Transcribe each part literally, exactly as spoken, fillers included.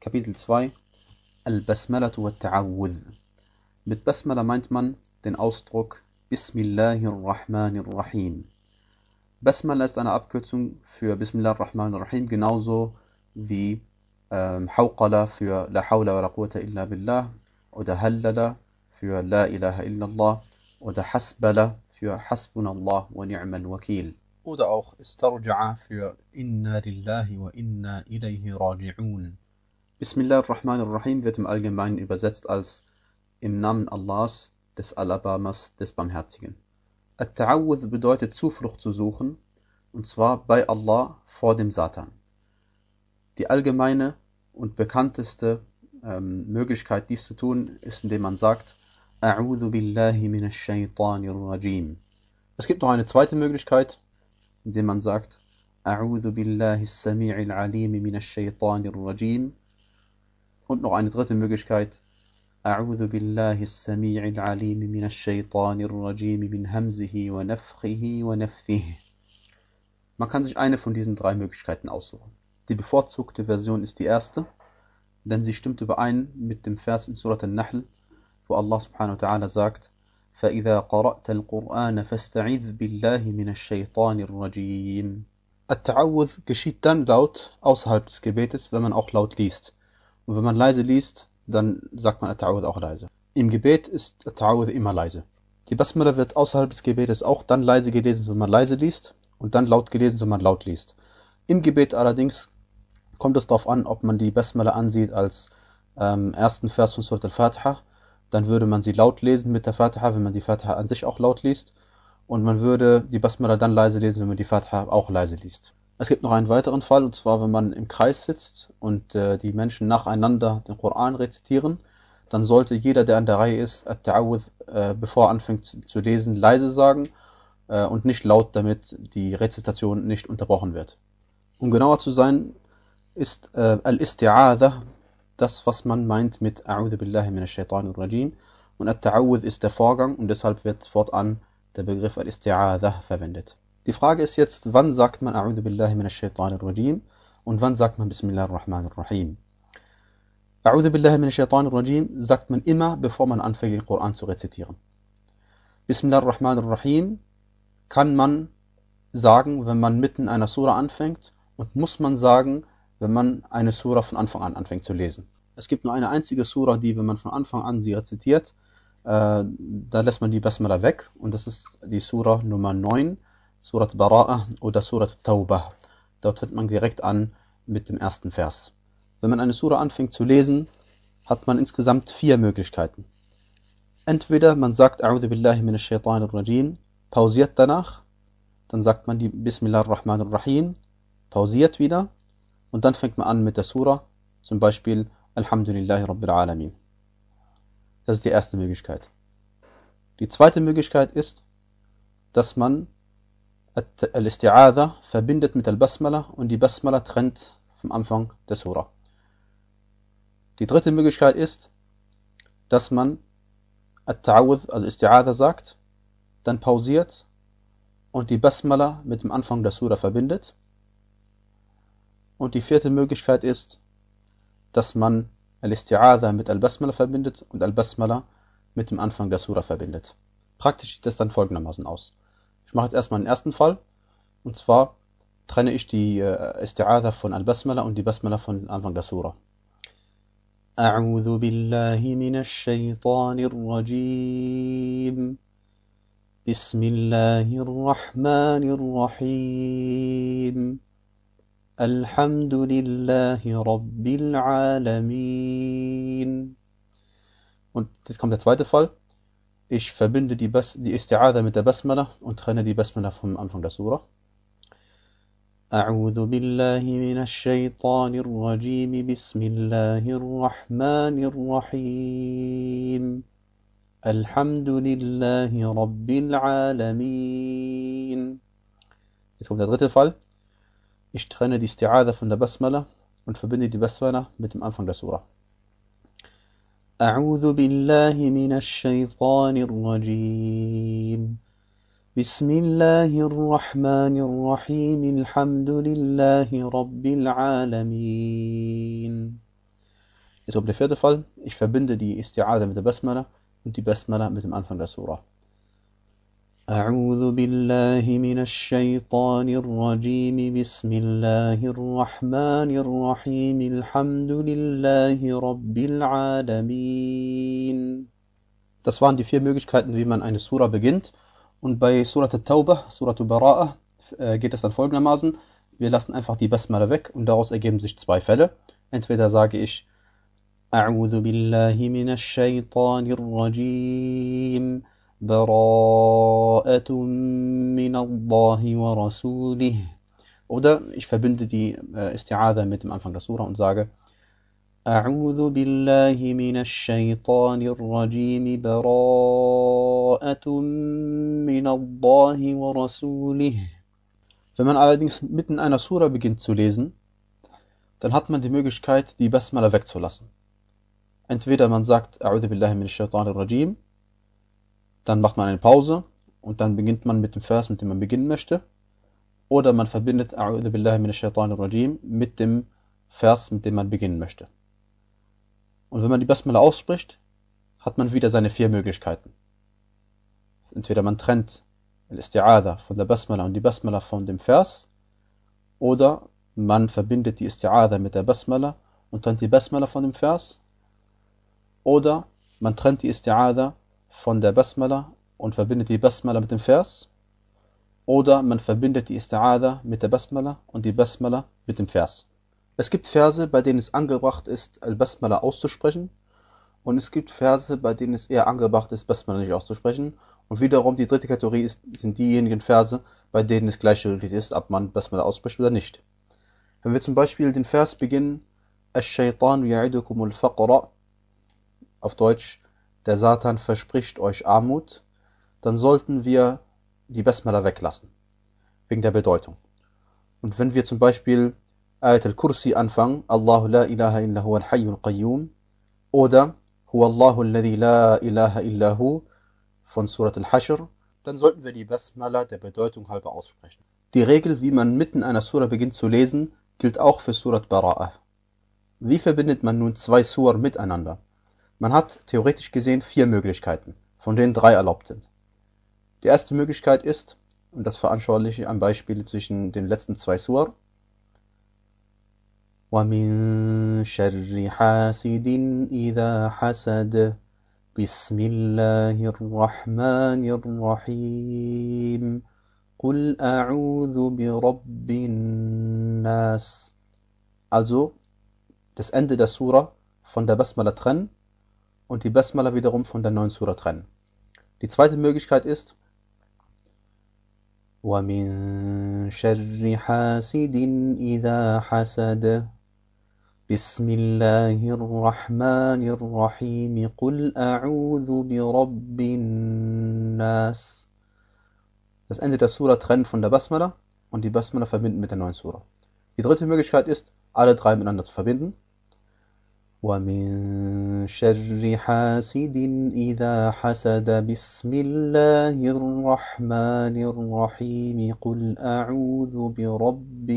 Kapitel zwei Al-Basmalatu wa Ta'awudh. Mit Basmala meint man den Ausdruck Bismillahirrahmanirrahim. Basmala ist eine Abkürzung für Bismillahirrahmanirrahim, genauso wie ähm, Hawqala für La Hawla wa la Quwwata illa Billah oder Hallala für La ilaha illallah oder Hasbala für Hasbunallah wa ni'mal Wakil. Oder auch Istarja'a für Inna lillahi wa inna ilayhi raji'un. Bismillahirrahmanirrahim wird im Allgemeinen übersetzt als im Namen Allahs, des Alabamas, des Barmherzigen. At-Ta'awudh bedeutet Zuflucht zu suchen, und zwar bei Allah vor dem Satan. Die allgemeine und bekannteste ähm, Möglichkeit, dies zu tun, ist, indem man sagt, A'udhu billahi minash shaitanir rajim. Es gibt noch eine zweite Möglichkeit, indem man sagt, A'udhu billahi as-sami'il alim minash shaitanir rajim. Und noch eine dritte Möglichkeit, A'udhu billahi as-sami'il alim minash shaitanir rajim min hamzihi wa nafthihi wa nafthihi. Man kann sich eine von diesen drei Möglichkeiten aussuchen. Die bevorzugte Version ist die erste, denn sie stimmt überein mit dem Vers in Surat An-Nahl, wo Allah subhanahu wa ta'ala sagt, فَإِذَا قَرَأْتَ الْقُرْآنَ فَاسْتَعِذْ بِاللَّهِ مِنَ الشَّيْطَانِ الرَّجِيمِ. At-Ta'awudh geschieht dann laut außerhalb des Gebetes, wenn man auch laut liest. Und wenn man leise liest, dann sagt man At-Ta'awudh auch leise. Im Gebet ist At-Ta'awudh immer leise. Die Basmala wird außerhalb des Gebetes auch dann leise gelesen, wenn man leise liest, und dann laut gelesen, wenn man laut liest. Im Gebet allerdings kommt es darauf an, ob man die Basmala ansieht als ähm, ersten Vers von Surat Al-Fatiha. Dann würde man sie laut lesen mit der Fatiha, wenn man die Fatiha an sich auch laut liest. Und man würde die Basmala dann leise lesen, wenn man die Fatiha auch leise liest. Es gibt noch einen weiteren Fall, und zwar, wenn man im Kreis sitzt und äh, die Menschen nacheinander den Koran rezitieren, dann sollte jeder, der an der Reihe ist, At-Ta'awudh, äh, bevor er anfängt zu, zu lesen, leise sagen äh, und nicht laut, damit die Rezitation nicht unterbrochen wird. Um genauer zu sein, ist äh, Al-Isti'adha das, was man meint mit A'udhu billahi minash shaitanir rajim, und At-Ta'awudh ist der Vorgang, und deshalb wird fortan der Begriff Al-Isti'adha verwendet. Die Frage ist jetzt, wann sagt man A'udhu billahi minash shaitanir rajim und wann sagt man Bismillahirrahmanirrahim. A'udhu billahi minash shaitanir rajim sagt man immer, bevor man anfängt, den Koran zu rezitieren. Bismillahirrahmanirrahim kann man sagen, wenn man mitten einer Sura anfängt, und muss man sagen, wenn man eine Sura von Anfang an anfängt zu lesen. Es gibt nur eine einzige Sura, die, wenn man von Anfang an sie rezitiert, äh, da lässt man die Basmala weg, und das ist die Sura Nummer neun, Surat Bara'a oder Surat Tawbah. Dort fängt man direkt an mit dem ersten Vers. Wenn man eine Sura anfängt zu lesen, hat man insgesamt vier Möglichkeiten. Entweder man sagt A'udhu billahi minash shaitanir rajim, pausiert danach, dann sagt man die Bismillahirrahmanirrahim, pausiert wieder, und dann fängt man an mit der Sura, zum Beispiel Alhamdulillahi Rabbil Alamin. Das ist die erste Möglichkeit. Die zweite Möglichkeit ist, dass man Al-Isti'adha verbindet mit Al-Basmala und die Basmala trennt vom Anfang der Sura. Die dritte Möglichkeit ist, dass man At-Ta'awudh, also Isti'adha sagt, dann pausiert und die Basmala mit dem Anfang der Sura verbindet. Und die vierte Möglichkeit ist, dass man Al-Isti'adha mit Al-Basmala verbindet und Al-Basmala mit dem Anfang der Sura verbindet. Praktisch sieht das dann folgendermaßen aus. Ich mache jetzt erstmal den ersten Fall, und zwar trenne ich die äh, Isti'adha von Al-Basmala und die Basmala von Anfang der Sura. A'udhu billahi minash shaitanir rajim. Bismillahirrahmanirrahim. Alhamdulillahi Rabbil Alamin. Und jetzt kommt der zweite Fall. Ich verbinde die, Bas- die Isti'adha mit der Basmala und trenne die Basmala vom Anfang der Sura. A'udhu billahi minash shaitanir rajim. Bismillahirrahmanirrahim. Alhamdulillahi Rabbil Alamin. Jetzt kommt der dritte Fall. Ich trenne die Isti'adha von der Basmala und verbinde die Basmala mit dem Anfang der Sura. A'udhu billahi minash shaitanir rajim. Bismillahirrahmanirrahim. Alhamdulillahi Rabbil Alamin. Jetzt kommt der vierte Fall. Ich verbinde die Isti'adha mit der Basmala und die Basmala mit dem Anfang der Surah. أعوذ بالله من الشيطان الرجيم بسم الله الرحمن الرحيم الحمد لله رب العالمين. Das waren die vier Möglichkeiten, wie man eine Surah beginnt. Und bei Surat al-Tawbah, Surat al-Bara'ah, äh, geht es dann folgendermaßen. Wir lassen einfach die Basmala weg und daraus ergeben sich zwei Fälle. Entweder sage ich أعوذ بالله من الشيطان الرجيم براءة من الله ورسوله. Oder ich verbinde die äh, Isti'adha mit dem Anfang der Surah und sage أعوذ بالله من الشيطان الرجيم براءة من الله ورسوله. Wenn man allerdings mitten einer Surah beginnt zu lesen, dann hat man die Möglichkeit, die Basmala wegzulassen. Entweder man sagt أعوذ بالله من الشيطان الرجيم, dann macht man eine Pause und dann beginnt man mit dem Vers, mit dem man beginnen möchte. Oder man verbindet أعوذ بالله من الشيطان الرجيم mit dem Vers, mit dem man beginnen möchte. Und wenn man die Basmala ausspricht, hat man wieder seine vier Möglichkeiten. Entweder man trennt Al-Isti'adha von der Basmala und die Basmala von dem Vers, oder man verbindet die Isti'adha mit der Basmala und trennt die Basmala von dem Vers, oder man trennt die Isti'adha von der Basmala und verbindet die Basmala mit dem Vers, oder man verbindet die Isti'adha mit der Basmala und die Basmala mit dem Vers. Es gibt Verse, bei denen es angebracht ist, Al-Basmala auszusprechen, und es gibt Verse, bei denen es eher angebracht ist, Basmala nicht auszusprechen. Und wiederum die dritte Kategorie ist, sind diejenigen Verse, bei denen es gleichgültig ist, ob man Basmala ausspricht oder nicht. Wenn wir zum Beispiel den Vers beginnen, Ash-Shaytanu ya'idukumul faqra, auf Deutsch, der Satan verspricht euch Armut, dann sollten wir die Basmala weglassen, wegen der Bedeutung. Und wenn wir zum Beispiel Ayat al-Kursi anfangen, Allahu la ilaha illa huwa al-hayyul qayyum, oder Huwa Allahu alladhi la ilaha illa hu von Surat al-Hashr, dann sollten wir die Basmala der Bedeutung halber aussprechen. Die Regel, wie man mitten einer Surah beginnt zu lesen, gilt auch für Surat Bara'ah. Wie verbindet man nun zwei Surah miteinander? Man hat theoretisch gesehen vier Möglichkeiten, von denen drei erlaubt sind. Die erste Möglichkeit ist, und das veranschauliche ich am Beispiel zwischen den letzten zwei Surah, وَمِن شَرِّ حَاسِدٍ إِذَا حَسَدَ بسم الله الرحمن الرحيم قل أعوذ برب الناس. Also das Ende der Surah von der Basmala trennen und die Basmala wiederum von der neuen Surah trennen. Die zweite Möglichkeit ist وَمِن شَرِّ حَاسِدٍ إِذَا حَسَدَ بسم الله الرحمن الرحيم قل أعوذ برب الناس. Das Ende der Surah trennen von der Basmala und die Basmala verbinden mit der neuen Surah. Die dritte Möglichkeit ist, alle drei miteinander zu verbinden. وَمِن شَرِّ حَاسِدٍ إِذَا حَسَدَ بسم الله الرحمن الرحيم قل أعوذ برب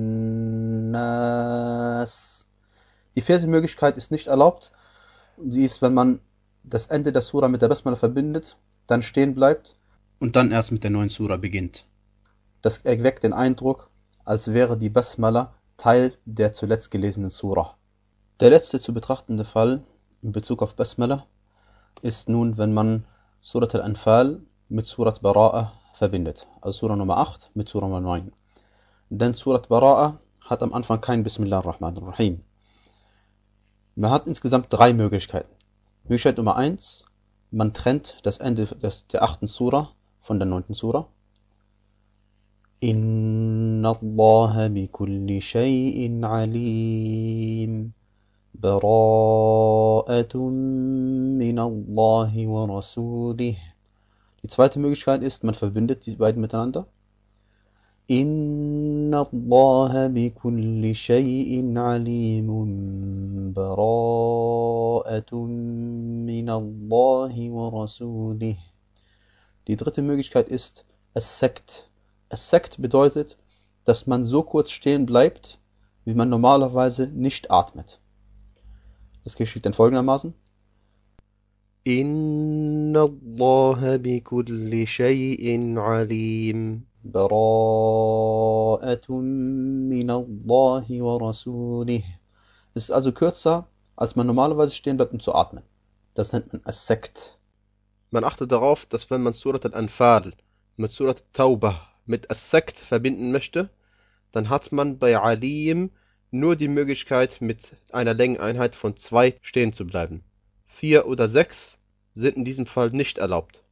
الناس. Die vierte Möglichkeit ist nicht erlaubt. Sie ist, wenn man das Ende der Surah mit der Basmala verbindet, dann stehen bleibt und dann erst mit der neuen Surah beginnt. Das erweckt den Eindruck, als wäre die Basmala Teil der zuletzt gelesenen Surah. Der letzte zu betrachtende Fall in Bezug auf Basmala ist nun, wenn man Surat al-Anfal mit Surat Bara'ah verbindet. Also Surah Nummer acht mit Surah Nummer neun. Denn Surat Bara'ah hat am Anfang kein Bismillah ar-Rahman ar-Rahim. Man hat insgesamt drei Möglichkeiten. Möglichkeit Nummer eins, man trennt das Ende des, der achten Surah von der neunten Surah. Inna Allaha bi kulli shay'in alim. Bara'atun min Allahi wa rasulih. Die zweite Möglichkeit ist, man verbindet die beiden miteinander. Inna Allaha bi kulli shay'in alimun bara'atun min Allahi wa rasulih. Die dritte Möglichkeit ist As-Sakt. As-Sakt bedeutet, dass man so kurz stehen bleibt, wie man normalerweise nicht atmet. Es geschieht dann folgendermaßen. Inna Allah bi kulli shay'in alim. Bara'atun min Allahi wa rasulih. Es ist also kürzer, als man normalerweise stehen bleibt, um zu atmen. Das nennt man As-Sekt. Man achtet darauf, dass wenn man Surat al-Anfal mit Surat al-Tawbah mit As-Sekt verbinden möchte, dann hat man bei Alim nur die Möglichkeit, mit einer Längeneinheit von zwei stehen zu bleiben. Vier oder sechs sind in diesem Fall nicht erlaubt.